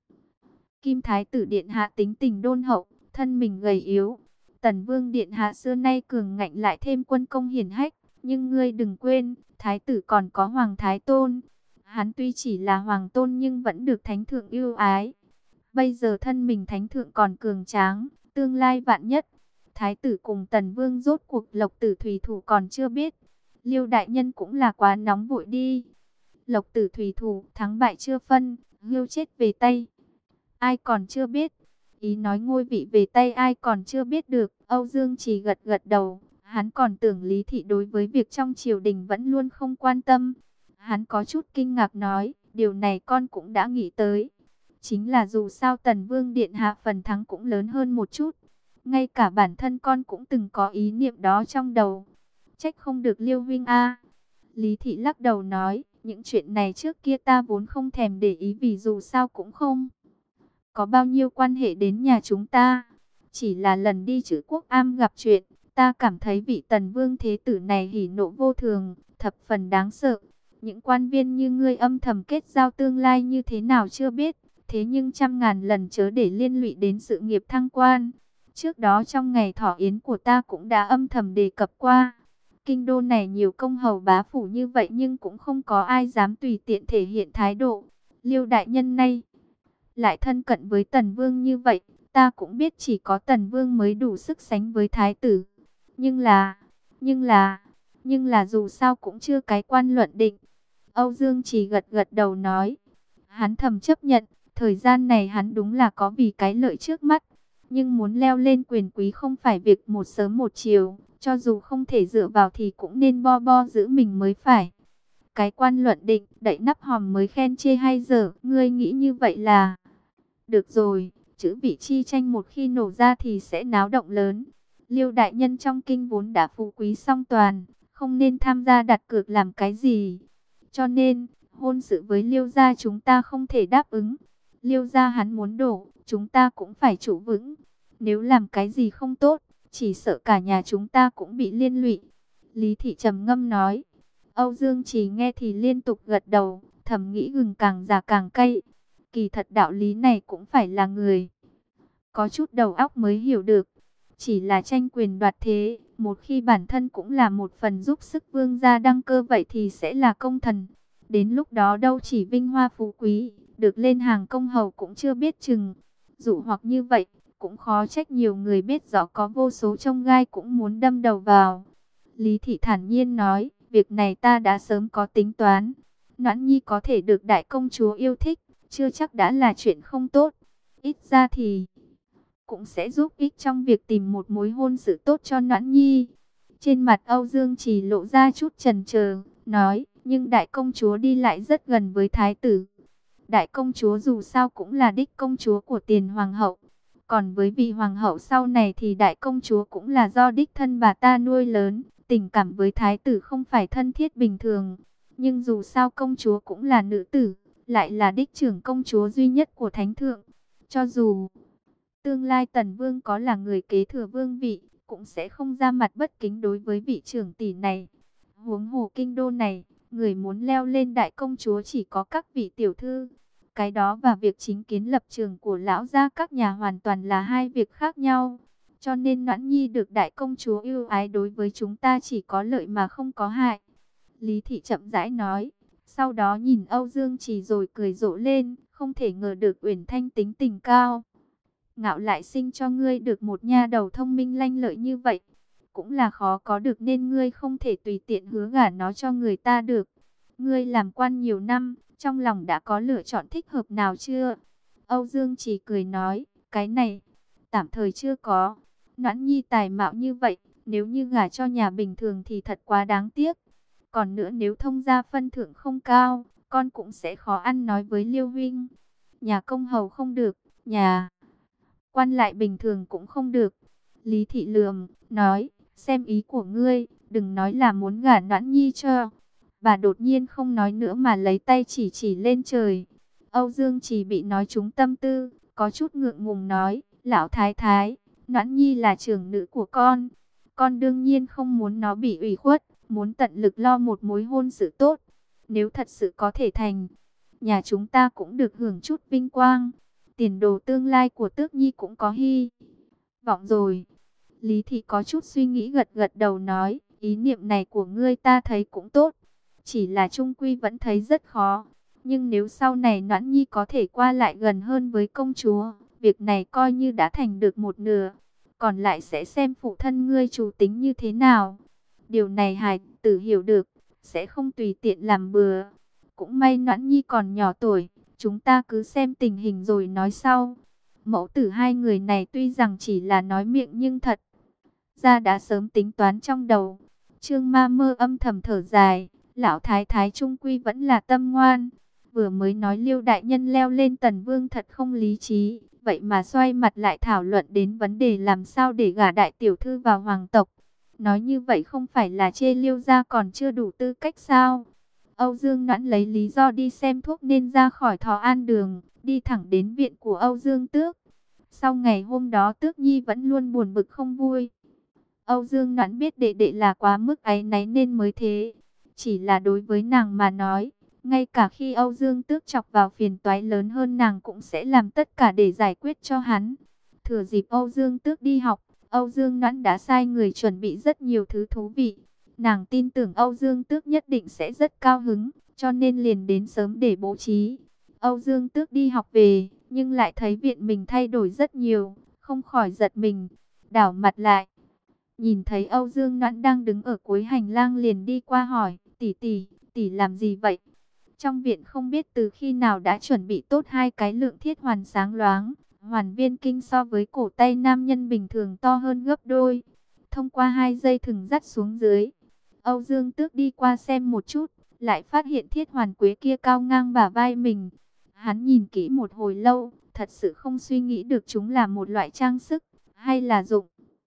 A: Kim Thái tử Điện Hạ tính tình đôn hậu, thân mình gầy yếu. Tần Vương Điện Hạ xưa nay cường ngạnh lại thêm quân công hiển hách. Nhưng ngươi đừng quên, Thái tử còn có Hoàng Thái Tôn. Hắn tuy chỉ là Hoàng Tôn nhưng vẫn được Thánh Thượng yêu ái. Bây giờ thân mình Thánh Thượng còn cường tráng, tương lai vạn nhất. Thái tử cùng Tần Vương rốt cuộc Lộc Tử Thủy Thủ còn chưa biết. Liêu đại nhân cũng là quá nóng vội đi. Lộc Tử Thủy Thủ thắng bại chưa phân, hươu chết về tay. Ai còn chưa biết. Ý nói ngôi vị về tay ai còn chưa biết được. Âu Dương Trì gật gật đầu. Hắn còn tưởng Lý Thị đối với việc trong triều đình vẫn luôn không quan tâm. Hắn có chút kinh ngạc nói, điều này con cũng đã nghĩ tới. Chính là dù sao Tần Vương Điện Hạ phần thắng cũng lớn hơn một chút. Ngay cả bản thân con cũng từng có ý niệm đó trong đầu. Trách không được Liêu huynh a. Lý Thị lắc đầu nói, những chuyện này trước kia ta vốn không thèm để ý vì dù sao cũng không có bao nhiêu quan hệ đến nhà chúng ta. Chỉ là lần đi Trữ Quốc Am gặp chuyện, ta cảm thấy vị Tần Vương Thế Tử này hỉ nộ vô thường, thập phần đáng sợ. Những quan viên như ngươi âm thầm kết giao tương lai như thế nào chưa biết, thế nhưng trăm ngàn lần chớ để liên lụy đến sự nghiệp thăng quan. Trước đó trong ngày thọ yến của ta cũng đã âm thầm đề cập qua. Kinh đô này nhiều công hầu bá phủ như vậy nhưng cũng không có ai dám tùy tiện thể hiện thái độ. Liêu đại nhân này lại thân cận với Tần Vương như vậy, ta cũng biết chỉ có Tần Vương mới đủ sức sánh với thái tử. Nhưng là, nhưng là, nhưng là dù sao cũng chưa cái quan luận định. Âu Dương chỉ gật gật đầu nói, Hắn thầm chấp nhận, thời gian này hắn đúng là có vì cái lợi trước mắt. Nhưng muốn leo lên quyền quý không phải việc một sớm một chiều, cho dù không thể dựa vào thì cũng nên bo bo giữ mình mới phải. Cái quan luận định, đậy nắp hòm mới khen chê hay dở, ngươi nghĩ như vậy là... Được rồi, chữ vị chi tranh một khi nổ ra thì sẽ náo động lớn. Liêu đại nhân trong kinh vốn đã phú quý song toàn, không nên tham gia đặt cược làm cái gì. Cho nên, hôn sự với Liêu gia chúng ta không thể đáp ứng. Liêu gia hắn muốn đổ, chúng ta cũng phải trụ vững. Nếu làm cái gì không tốt, chỉ sợ cả nhà chúng ta cũng bị liên lụy. Lý Thị trầm ngâm nói. Âu Dương Trì nghe thì liên tục gật đầu, thầm nghĩ gừng càng già càng cay. Kỳ thật đạo lý này cũng phải là người có chút đầu óc mới hiểu được. Chỉ là tranh quyền đoạt thế, một khi bản thân cũng là một phần giúp sức vương gia đăng cơ vậy thì sẽ là công thần. Đến lúc đó đâu chỉ vinh hoa phú quý, được lên hàng công hầu cũng chưa biết chừng. Dụ hoặc như vậy, cũng khó trách nhiều người biết rõ có vô số trông gai cũng muốn đâm đầu vào. Lý Thị thản nhiên nói, việc này ta đã sớm có tính toán. Noãn Nhi có thể được đại công chúa yêu thích, chưa chắc đã là chuyện không tốt. Ít ra thì cũng sẽ giúp ích trong việc tìm một mối hôn sự tốt cho Noãn Nhi. Trên mặt Âu Dương Trì lộ ra chút chần chờ, nói, nhưng đại công chúa đi lại rất gần với thái tử. Đại công chúa dù sao cũng là đích công chúa của tiền hoàng hậu. Còn với vị hoàng hậu sau này thì đại công chúa cũng là do đích thân bà ta nuôi lớn. Tình cảm với thái tử không phải thân thiết bình thường. Nhưng dù sao công chúa cũng là nữ tử, lại là đích trưởng công chúa duy nhất của thánh thượng. Cho dù tương lai Tần Vương có là người kế thừa vương vị, cũng sẽ không ra mặt bất kính đối với vị trưởng tỷ này. Huống hồ kinh đô này, người muốn leo lên đại công chúa chỉ có các vị tiểu thư. Cái đó và việc chính kiến lập trường của lão gia các nhà hoàn toàn là hai việc khác nhau. Cho nên Noãn Nhi được đại công chúa yêu ái đối với chúng ta chỉ có lợi mà không có hại. Lý Thị chậm rãi nói, sau đó nhìn Âu Dương Trì rồi cười rộ lên, không thể ngờ được Uyển Thanh tính tình cao ngạo lại sinh cho ngươi được một nha đầu thông minh lanh lợi như vậy. Cũng là khó có được nên ngươi không thể tùy tiện hứa gả nó cho người ta được. Ngươi làm quan nhiều năm, trong lòng đã có lựa chọn thích hợp nào chưa? Âu Dương chỉ cười nói, cái này, tạm thời chưa có. Noãn Nhi tài mạo như vậy, nếu như gả cho nhà bình thường thì thật quá đáng tiếc. Còn nữa nếu thông gia phân thượng không cao, con cũng sẽ khó ăn nói với Liêu huynh. Nhà công hầu không được, nhà quan lại bình thường cũng không được. Lý Thị lườm, nói, xem ý của ngươi, đừng nói là muốn gả Noãn Nhi cho. Bà đột nhiên không nói nữa mà lấy tay chỉ chỉ lên trời. Âu Dương chỉ bị nói trúng tâm tư, có chút ngượng ngùng nói, lão thái thái, Noãn Nhi là trưởng nữ của con. Con đương nhiên không muốn nó bị ủy khuất, muốn tận lực lo một mối hôn sự tốt. Nếu thật sự có thể thành, nhà chúng ta cũng được hưởng chút vinh quang. Tiền đồ tương lai của Tước Nhi cũng có hy vọng rồi. Lý Thị có chút suy nghĩ gật gật đầu nói, ý niệm này của ngươi ta thấy cũng tốt. Chỉ là trung quy vẫn thấy rất khó. Nhưng nếu sau này Noãn Nhi có thể qua lại gần hơn với công chúa, việc này coi như đã thành được một nửa. Còn lại sẽ xem phụ thân ngươi chủ tính như thế nào. Điều này hài tử hiểu được, sẽ không tùy tiện làm bừa. Cũng may Noãn Nhi còn nhỏ tuổi, chúng ta cứ xem tình hình rồi nói sau. Mẫu tử hai người này tuy rằng chỉ là nói miệng nhưng thật ra đã sớm tính toán trong đầu. Trương Ma Mơ âm thầm thở dài, lão thái thái trung quy vẫn là tâm ngoan. Vừa mới nói Liêu đại nhân leo lên Tần Vương thật không lý trí, vậy mà xoay mặt lại thảo luận đến vấn đề làm sao để gả đại tiểu thư vào hoàng tộc. Nói như vậy không phải là chê Liêu gia còn chưa đủ tư cách sao? Âu Dương Noãn lấy lý do đi xem thuốc nên ra khỏi Thọ An Đường, đi thẳng đến viện của Âu Dương Tước. Sau ngày hôm đó Tước Nhi vẫn luôn buồn bực không vui. Âu Dương Noãn biết đệ đệ là quá mức áy náy nên mới thế. Chỉ là đối với nàng mà nói, ngay cả khi Âu Dương Tước chọc vào phiền toái lớn hơn nàng cũng sẽ làm tất cả để giải quyết cho hắn. Thừa dịp Âu Dương Tước đi học, Âu Dương Noãn đã sai người chuẩn bị rất nhiều thứ thú vị. Nàng tin tưởng Âu Dương Tước nhất định sẽ rất cao hứng, cho nên liền đến sớm để bố trí. Âu Dương Tước đi học về, nhưng lại thấy viện mình thay đổi rất nhiều, không khỏi giật mình, đảo mặt lại. Nhìn thấy Âu Dương Noãn đang đứng ở cuối hành lang liền đi qua hỏi, tỷ tỷ, tỷ làm gì vậy? Trong viện không biết từ khi nào đã chuẩn bị tốt hai cái lượng thiết hoàn sáng loáng. Hoàn viên kinh so với cổ tay nam nhân bình thường to hơn gấp đôi. Thông qua hai dây thừng dắt xuống dưới, Âu Dương Tước đi qua xem một chút, lại phát hiện thiết hoàn quế kia cao ngang bả vai mình. Hắn nhìn kỹ một hồi lâu, thật sự không suy nghĩ được chúng là một loại trang sức, hay là dụng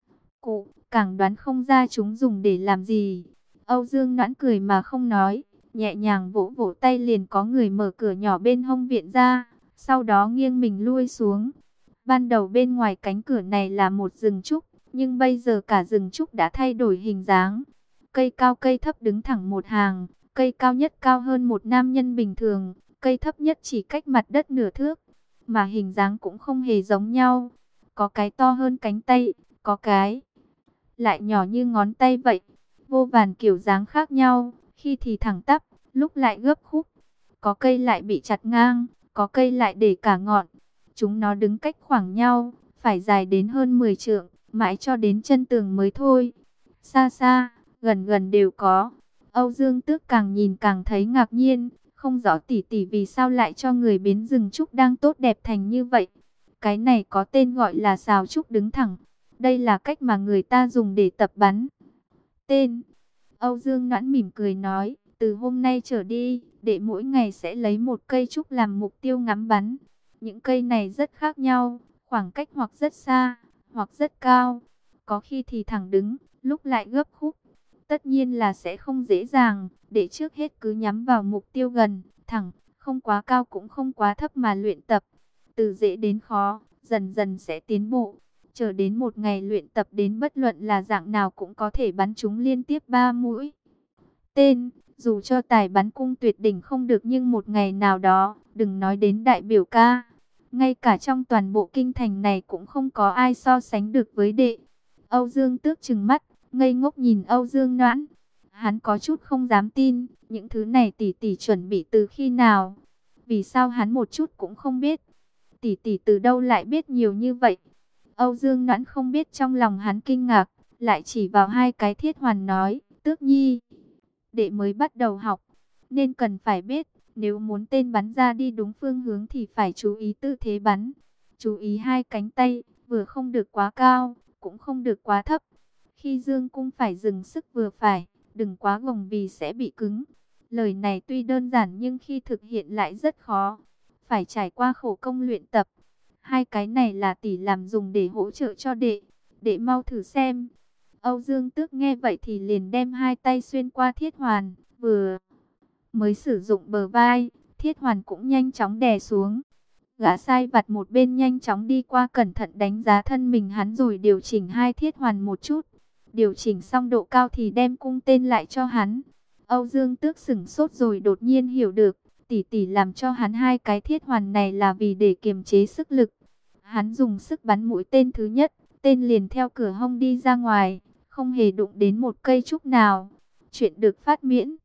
A: cụ, càng đoán không ra chúng dùng để làm gì. Âu Dương Noãn cười mà không nói, nhẹ nhàng vỗ vỗ tay liền có người mở cửa nhỏ bên hông viện ra, sau đó nghiêng mình lui xuống. Ban đầu bên ngoài cánh cửa này là một rừng trúc, nhưng bây giờ cả rừng trúc đã thay đổi hình dáng. Cây cao cây thấp đứng thẳng một hàng, cây cao nhất cao hơn một nam nhân bình thường, cây thấp nhất chỉ cách mặt đất nửa thước, mà hình dáng cũng không hề giống nhau. Có cái to hơn cánh tay, có cái lại nhỏ như ngón tay vậy. Vô vàn kiểu dáng khác nhau, khi thì thẳng tắp, lúc lại gấp khúc. Có cây lại bị chặt ngang, có cây lại để cả ngọn. Chúng nó đứng cách khoảng nhau, phải dài đến hơn mười trượng, mãi cho đến chân tường mới thôi. Xa xa, gần gần đều có. Âu Dương Tước càng nhìn càng thấy ngạc nhiên, không rõ tỷ tỷ vì sao lại cho người biến rừng trúc đang tốt đẹp thành như vậy. Cái này có tên gọi là sào trúc đứng thẳng. Đây là cách mà người ta dùng để tập bắn. Tên Âu Dương Noãn mỉm cười nói, từ hôm nay trở đi, đệ mỗi ngày sẽ lấy một cây trúc làm mục tiêu ngắm bắn. Những cây này rất khác nhau, khoảng cách hoặc rất xa, hoặc rất cao. Có khi thì thẳng đứng, lúc lại gấp khúc. Tất nhiên là sẽ không dễ dàng, để trước hết cứ nhắm vào mục tiêu gần, thẳng, không quá cao cũng không quá thấp mà luyện tập. Từ dễ đến khó, dần dần sẽ tiến bộ. Chờ đến một ngày luyện tập đến bất luận là dạng nào cũng có thể bắn chúng liên tiếp ba mũi. Tên, dù cho tài bắn cung tuyệt đỉnh không được nhưng một ngày nào đó, đừng nói đến đại biểu ca. Ngay cả trong toàn bộ kinh thành này cũng không có ai so sánh được với đệ. Âu Dương Tước trừng mắt, ngây ngốc nhìn Âu Dương Noãn. Hắn có chút không dám tin, những thứ này tỷ tỷ chuẩn bị từ khi nào? Vì sao hắn một chút cũng không biết? Tỷ tỷ từ đâu lại biết nhiều như vậy? Âu Dương Noãn không biết trong lòng hắn kinh ngạc, lại chỉ vào hai cái thiết hoàn nói, Tước nhi, đệ mới bắt đầu học, nên cần phải biết, nếu muốn tên bắn ra đi đúng phương hướng thì phải chú ý tư thế bắn. Chú ý hai cánh tay, vừa không được quá cao, cũng không được quá thấp. Khi dương cung phải dừng sức vừa phải, đừng quá gồng vì sẽ bị cứng. Lời này tuy đơn giản nhưng khi thực hiện lại rất khó, phải trải qua khổ công luyện tập. Hai cái này là tỷ làm dùng để hỗ trợ cho đệ, đệ mau thử xem. Âu Dương Tước nghe vậy thì liền đem hai tay xuyên qua thiết hoàn, vừa mới sử dụng bờ vai, thiết hoàn cũng nhanh chóng đè xuống. Gã sai vặt một bên nhanh chóng đi qua cẩn thận đánh giá thân mình hắn rồi điều chỉnh hai thiết hoàn một chút. Điều chỉnh xong độ cao thì đem cung tên lại cho hắn. Âu Dương Tước sửng sốt rồi đột nhiên hiểu được, tỷ tỷ làm cho hắn hai cái thiết hoàn này là vì để kiềm chế sức lực. Hắn dùng sức bắn mũi tên thứ nhất, tên liền theo cửa hông đi ra ngoài, không hề đụng đến một cây trúc nào. Chuyện được phát miễn